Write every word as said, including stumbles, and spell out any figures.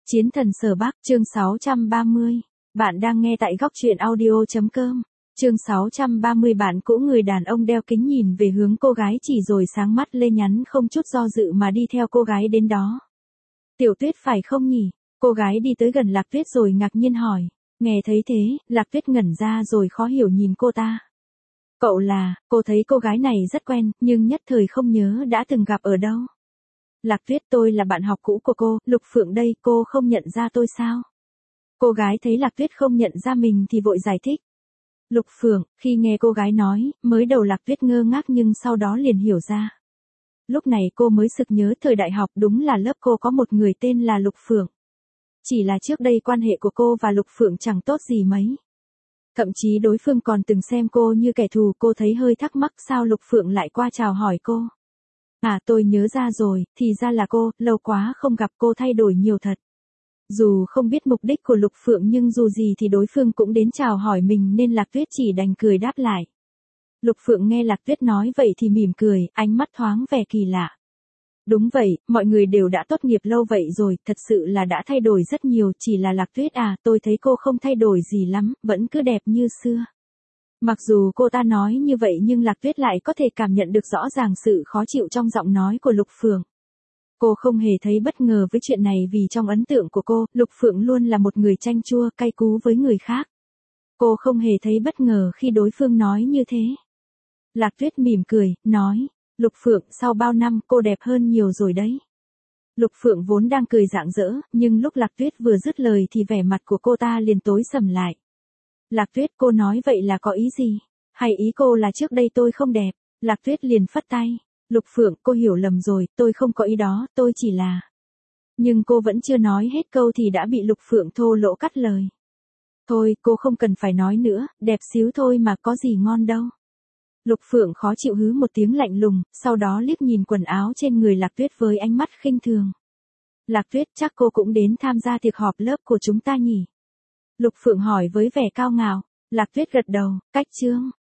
Chiến thần Sở Bắc, chương sáu trăm ba mươi. Bạn đang nghe tại góc truyện audio.com. Chương sáu trăm ba mươi. Bạn cũ. Người đàn ông đeo kính nhìn về hướng cô gái chỉ rồi sáng mắt lên nhắn không chút do dự mà đi theo cô gái đến đó. Tiểu Tuyết phải không nhỉ? Cô gái đi tới gần Lạc Tuyết rồi ngạc nhiên hỏi. Nghe thấy thế, Lạc Tuyết ngẩn ra rồi khó hiểu nhìn cô ta. Cậu là, cô thấy cô gái này rất quen, nhưng nhất thời không nhớ đã từng gặp ở đâu. Lạc Tuyết, tôi là bạn học cũ của cô, Lục Phượng đây, cô không nhận ra tôi sao? Cô gái thấy Lạc Tuyết không nhận ra mình thì vội giải thích. Lục Phượng, khi nghe cô gái nói, mới đầu Lạc Tuyết ngơ ngác nhưng sau đó liền hiểu ra. Lúc này cô mới sực nhớ thời đại học đúng là lớp cô có một người tên là Lục Phượng. Chỉ là trước đây quan hệ của cô và Lục Phượng chẳng tốt gì mấy. Thậm chí đối phương còn từng xem cô như kẻ thù, cô thấy hơi thắc mắc sao Lục Phượng lại qua chào hỏi cô. À, tôi nhớ ra rồi, thì ra là cô, lâu quá không gặp, cô thay đổi nhiều thật. Dù không biết mục đích của Lục Phượng nhưng dù gì thì đối phương cũng đến chào hỏi mình nên Lạc Tuyết chỉ đành cười đáp lại. Lục Phượng nghe Lạc Tuyết nói vậy thì mỉm cười, ánh mắt thoáng vẻ kỳ lạ. Đúng vậy, mọi người đều đã tốt nghiệp lâu vậy rồi, thật sự là đã thay đổi rất nhiều, chỉ là Lạc Tuyết à, tôi thấy cô không thay đổi gì lắm, vẫn cứ đẹp như xưa. Mặc dù cô ta nói như vậy nhưng Lạc Tuyết lại có thể cảm nhận được rõ ràng sự khó chịu trong giọng nói của Lục Phượng. Cô không hề thấy bất ngờ với chuyện này vì trong ấn tượng của cô, Lục Phượng luôn là một người chanh chua, cay cú với người khác. Cô không hề thấy bất ngờ khi đối phương nói như thế. Lạc Tuyết mỉm cười, nói, Lục Phượng, sau bao năm cô đẹp hơn nhiều rồi đấy. Lục Phượng vốn đang cười rạng rỡ, nhưng lúc Lạc Tuyết vừa dứt lời thì vẻ mặt của cô ta liền tối sầm lại. Lạc Tuyết, cô nói vậy là có ý gì? Hay ý cô là trước đây tôi không đẹp? Lạc Tuyết liền phất tay. Lục Phượng, cô hiểu lầm rồi, tôi không có ý đó, tôi chỉ là... Nhưng cô vẫn chưa nói hết câu thì đã bị Lục Phượng thô lỗ cắt lời. Thôi, cô không cần phải nói nữa, đẹp xíu thôi mà có gì ngon đâu. Lục Phượng khó chịu hứ một tiếng lạnh lùng, sau đó liếc nhìn quần áo trên người Lạc Tuyết với ánh mắt khinh thường. Lạc Tuyết, chắc cô cũng đến tham gia tiệc họp lớp của chúng ta nhỉ? Lục Phượng hỏi với vẻ cao ngạo. Lạc Tuyết gật đầu, cách chương.